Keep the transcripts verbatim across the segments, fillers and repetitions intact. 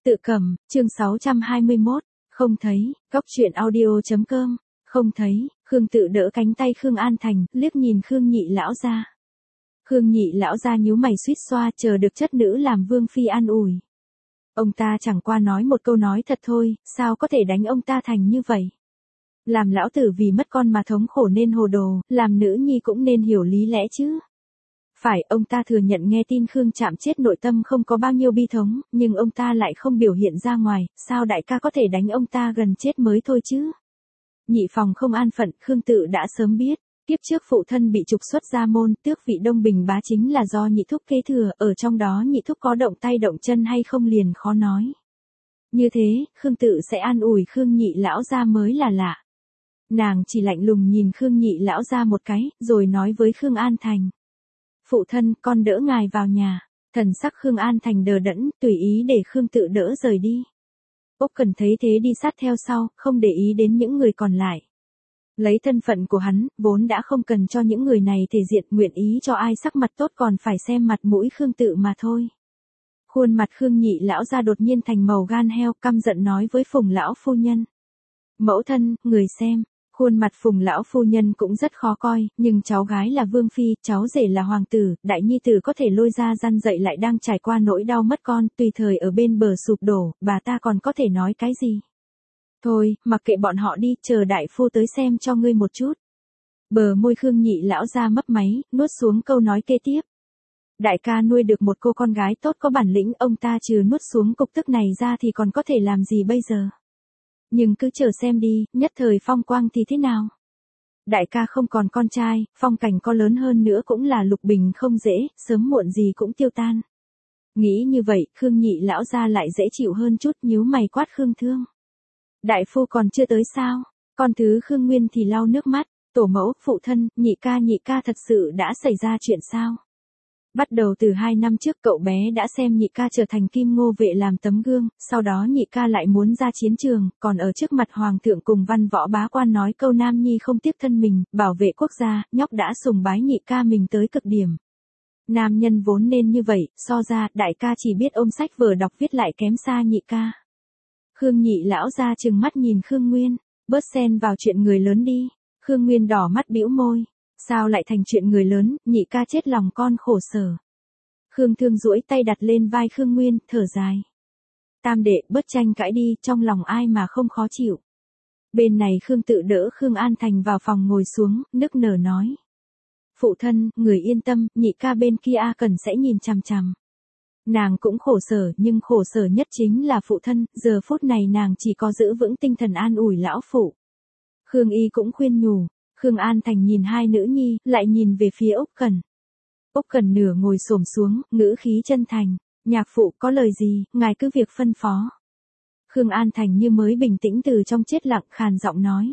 Tự cầm, chương sáu trăm hai mươi mốt, không thấy, góc truyện audio.com, không thấy, Khương Tự đỡ cánh tay Khương An Thành, liếc nhìn Khương Nhị lão gia. Khương Nhị lão gia nhíu mày suýt xoa chờ được chất nữ làm vương phi an ủi. Ông ta chẳng qua nói một câu nói thật thôi, sao có thể đánh ông ta thành như vậy? Làm lão tử vì mất con mà thống khổ nên hồ đồ, làm nữ nhi cũng nên hiểu lý lẽ chứ. Phải, ông ta thừa nhận nghe tin Khương Trạm chết nội tâm không có bao nhiêu bi thống, nhưng ông ta lại không biểu hiện ra ngoài, sao đại ca có thể đánh ông ta gần chết mới thôi chứ? Nhị phòng không an phận, Khương Tự đã sớm biết, kiếp trước phụ thân bị trục xuất gia môn, tước vị Đông Bình bá chính là do nhị thúc kế thừa, ở trong đó nhị thúc có động tay động chân hay không liền khó nói. Như thế, Khương Tự sẽ an ủi Khương Nhị lão gia mới là lạ. Nàng chỉ lạnh lùng nhìn Khương Nhị lão gia một cái, rồi nói với Khương An Thành. Phụ thân, con đỡ ngài vào nhà. Thần sắc Khương An Thành đờ đẫn, tùy ý để Khương Tự đỡ rời đi. Úc Cần thấy thế đi sát theo sau, không để ý đến những người còn lại. Lấy thân phận của hắn, vốn đã không cần cho những người này thể diện, nguyện ý cho ai sắc mặt tốt còn phải xem mặt mũi Khương Tự mà thôi. Khuôn mặt Khương Nhị lão gia đột nhiên thành màu gan heo, căm giận nói với Phùng lão phu nhân. Mẫu thân, người xem. Khuôn mặt Phùng lão phu nhân cũng rất khó coi, nhưng cháu gái là vương phi, cháu rể là hoàng tử, đại nhi tử có thể lôi ra răn dậy lại đang trải qua nỗi đau mất con, tùy thời ở bên bờ sụp đổ, bà ta còn có thể nói cái gì? Thôi, mặc kệ bọn họ đi, chờ đại phu tới xem cho ngươi một chút. Bờ môi Khương Nhị lão ra mấp máy, nuốt xuống câu nói kế tiếp. Đại ca nuôi được một cô con gái tốt có bản lĩnh, ông ta trừ nuốt xuống cục tức này ra thì còn có thể làm gì bây giờ? Nhưng cứ chờ xem đi, nhất thời phong quang thì thế nào? Đại ca không còn con trai, phong cảnh có lớn hơn nữa cũng là lục bình không dễ, sớm muộn gì cũng tiêu tan. Nghĩ như vậy, Khương Nhị lão gia lại dễ chịu hơn chút, nhíu mày quát Khương Thương. Đại phu còn chưa tới sao? Con thứ Khương Nguyên thì lau nước mắt, tổ mẫu, phụ thân, nhị ca nhị ca thật sự đã xảy ra chuyện sao? Bắt đầu từ hai năm trước cậu bé đã xem nhị ca trở thành Kim Ngô Vệ làm tấm gương, sau đó nhị ca lại muốn ra chiến trường, còn ở trước mặt hoàng thượng cùng văn võ bá quan nói câu nam nhi không tiếc thân mình, bảo vệ quốc gia, nhóc đã sùng bái nhị ca mình tới cực điểm. Nam nhân vốn nên như vậy, so ra, đại ca chỉ biết ôm sách vở đọc viết lại kém xa nhị ca. Khương Nhị lão ra trừng mắt nhìn Khương Nguyên, bớt xen vào chuyện người lớn đi. Khương Nguyên đỏ mắt bĩu môi. Sao lại thành chuyện người lớn, nhị ca chết lòng con khổ sở. Khương Thương duỗi tay đặt lên vai Khương Nguyên, thở dài. Tam đệ, bớt tranh cãi đi, trong lòng ai mà không khó chịu. Bên này Khương Tự đỡ Khương An Thành vào phòng ngồi xuống, nức nở nói. Phụ thân, người yên tâm, nhị ca bên kia A Cần sẽ nhìn chằm chằm. Nàng cũng khổ sở, nhưng khổ sở nhất chính là phụ thân, giờ phút này nàng chỉ có giữ vững tinh thần an ủi lão phụ. Khương Y cũng khuyên nhủ. Khương An Thành nhìn hai nữ nhi, lại nhìn về phía Úc Cần. Úc Cần nửa ngồi xổm xuống, ngữ khí chân thành. Nhạc phụ có lời gì, ngài cứ việc phân phó. Khương An Thành như mới bình tĩnh từ trong chết lặng, khàn giọng nói.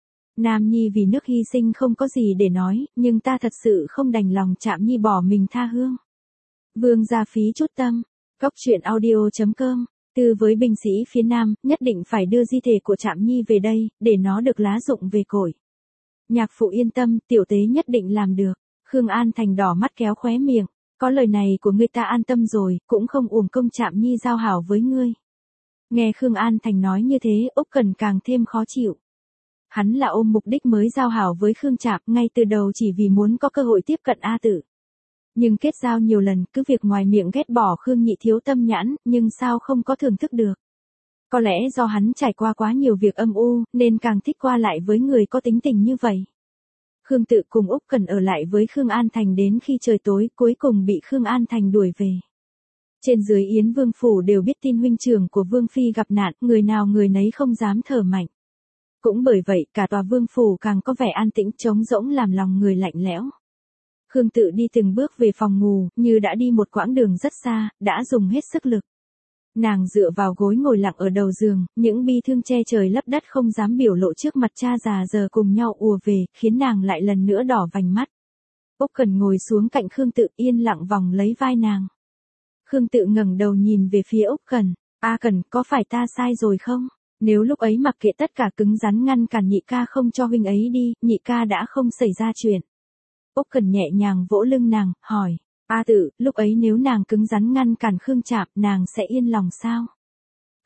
Nam nhi vì nước hy sinh không có gì để nói, nhưng ta thật sự không đành lòng Trạm nhi bỏ mình tha hương. Vương gia phí chút tâm. Góc truyện audio.com. Từ với binh sĩ phía Nam, nhất định phải đưa di thể của Trạm nhi về đây, để nó được lá dụng về cội. Nhạc phụ yên tâm, tiểu tế nhất định làm được. Khương An Thành đỏ mắt kéo khóe miệng. Có lời này của ngươi ta an tâm rồi, cũng không uổng công Trạm nhi giao hảo với ngươi. Nghe Khương An Thành nói như thế, Úc Cần càng thêm khó chịu. Hắn là ôm mục đích mới giao hảo với Khương Trạm, ngay từ đầu chỉ vì muốn có cơ hội tiếp cận A Tử. Nhưng kết giao nhiều lần, cứ việc ngoài miệng ghét bỏ Khương Nhị thiếu tâm nhãn, nhưng sao không có thưởng thức được. Có lẽ do hắn trải qua quá nhiều việc âm u, nên càng thích qua lại với người có tính tình như vậy. Khương Tự cùng Úc Cần ở lại với Khương An Thành đến khi trời tối, cuối cùng bị Khương An Thành đuổi về. Trên dưới Yến Vương Phủ đều biết tin huynh trưởng của Vương Phi gặp nạn, người nào người nấy không dám thở mạnh. Cũng bởi vậy, cả tòa Vương Phủ càng có vẻ an tĩnh trống rỗng làm lòng người lạnh lẽo. Khương Tự đi từng bước về phòng ngủ, như đã đi một quãng đường rất xa, đã dùng hết sức lực. Nàng dựa vào gối ngồi lặng ở đầu giường, những bi thương che trời lấp đất không dám biểu lộ trước mặt cha già giờ cùng nhau ùa về, khiến nàng lại lần nữa đỏ vành mắt. Úc Cần ngồi xuống cạnh Khương Tự yên lặng vòng lấy vai nàng. Khương Tự ngẩng đầu nhìn về phía Úc Cần, A Cần, có phải ta sai rồi không? Nếu lúc ấy mặc kệ tất cả cứng rắn ngăn cản nhị ca không cho huynh ấy đi, nhị ca đã không xảy ra chuyện. Úc Cần nhẹ nhàng vỗ lưng nàng, hỏi. A Tử, lúc ấy nếu nàng cứng rắn ngăn cản Khương Trạm, nàng sẽ yên lòng sao?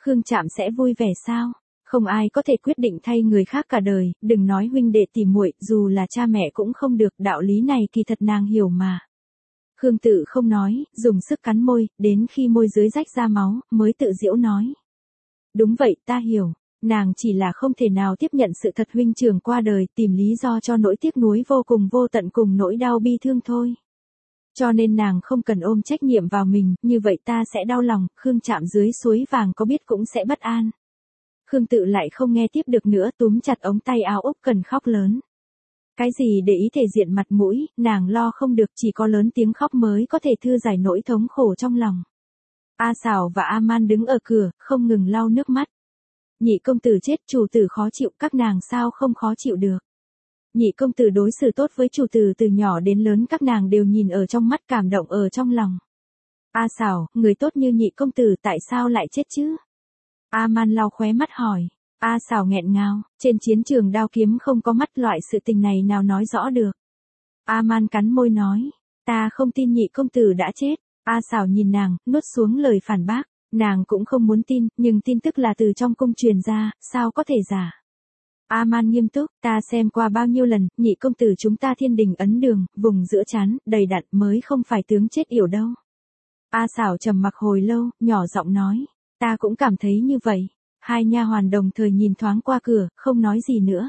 Khương Trạm sẽ vui vẻ sao? Không ai có thể quyết định thay người khác cả đời, đừng nói huynh đệ tỉ muội, dù là cha mẹ cũng không được, đạo lý này kỳ thật nàng hiểu mà. Khương Tự không nói, dùng sức cắn môi, đến khi môi dưới rách ra máu, mới tự giễu nói. Đúng vậy, ta hiểu. Nàng chỉ là không thể nào tiếp nhận sự thật huynh trưởng qua đời, tìm lý do cho nỗi tiếc nuối vô cùng vô tận cùng nỗi đau bi thương thôi. Cho nên nàng không cần ôm trách nhiệm vào mình, như vậy ta sẽ đau lòng, Khương Trạm dưới suối vàng có biết cũng sẽ bất an. Khương Tự lại không nghe tiếp được nữa, túm chặt ống tay áo Úc Cần khóc lớn. Cái gì để ý thể diện mặt mũi, nàng lo không được, chỉ có lớn tiếng khóc mới có thể thư giải nỗi thống khổ trong lòng. A Sảo và A Man đứng ở cửa, không ngừng lau nước mắt. Nhị công tử chết, chủ tử khó chịu, các nàng sao không khó chịu được. Nhị công tử đối xử tốt với chủ tử từ nhỏ đến lớn, các nàng đều nhìn ở trong mắt, cảm động ở trong lòng. A Sảo, người tốt như nhị công tử tại sao lại chết chứ? A Man lau khóe mắt hỏi. A Sảo nghẹn ngào, trên chiến trường đao kiếm không có mắt, loại sự tình này nào nói rõ được. A Man cắn môi nói, ta không tin nhị công tử đã chết. A Sảo nhìn nàng, nuốt xuống lời phản bác, nàng cũng không muốn tin, nhưng tin tức là từ trong cung truyền ra, sao có thể giả. A Man nghiêm túc, ta xem qua bao nhiêu lần, nhị công tử chúng ta thiên đình ấn đường, vùng giữa trán, đầy đặn mới không phải tướng chết yểu đâu. A Sảo trầm mặc hồi lâu, nhỏ giọng nói, ta cũng cảm thấy như vậy. Hai nha hoàn đồng thời nhìn thoáng qua cửa, không nói gì nữa.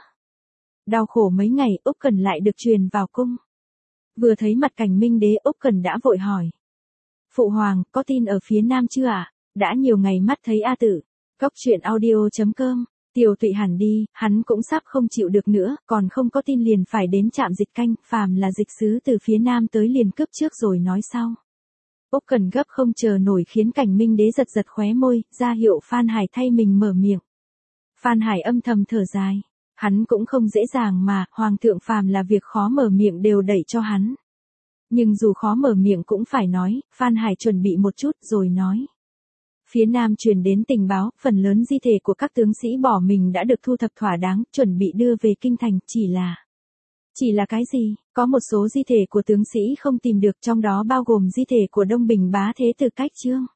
Đau khổ mấy ngày, Úc Cần lại được truyền vào cung. Vừa thấy mặt Cảnh Minh Đế, Úc Cần đã vội hỏi. Phụ hoàng, có tin ở phía nam chưa ạ? À? Đã nhiều ngày mắt thấy A Tử. Cốc truyện audio chấm com. Tiêu Tụy hẳn đi, hắn cũng sắp không chịu được nữa, còn không có tin liền phải đến trạm dịch canh, phàm là dịch sứ từ phía nam tới liền cướp trước rồi nói sau. Úc Cần gấp không chờ nổi khiến Cảnh Minh Đế giật giật khóe môi, ra hiệu Phan Hải thay mình mở miệng. Phan Hải âm thầm thở dài. Hắn cũng không dễ dàng mà, hoàng thượng phàm là việc khó mở miệng đều đẩy cho hắn. Nhưng dù khó mở miệng cũng phải nói, Phan Hải chuẩn bị một chút rồi nói. Phía nam truyền đến tình báo, phần lớn di thể của các tướng sĩ bỏ mình đã được thu thập thỏa đáng, chuẩn bị đưa về kinh thành, chỉ là... Chỉ là cái gì? Có một số di thể của tướng sĩ không tìm được, trong đó bao gồm di thể của Đông Bình Bá Thế Tử Cách Chương.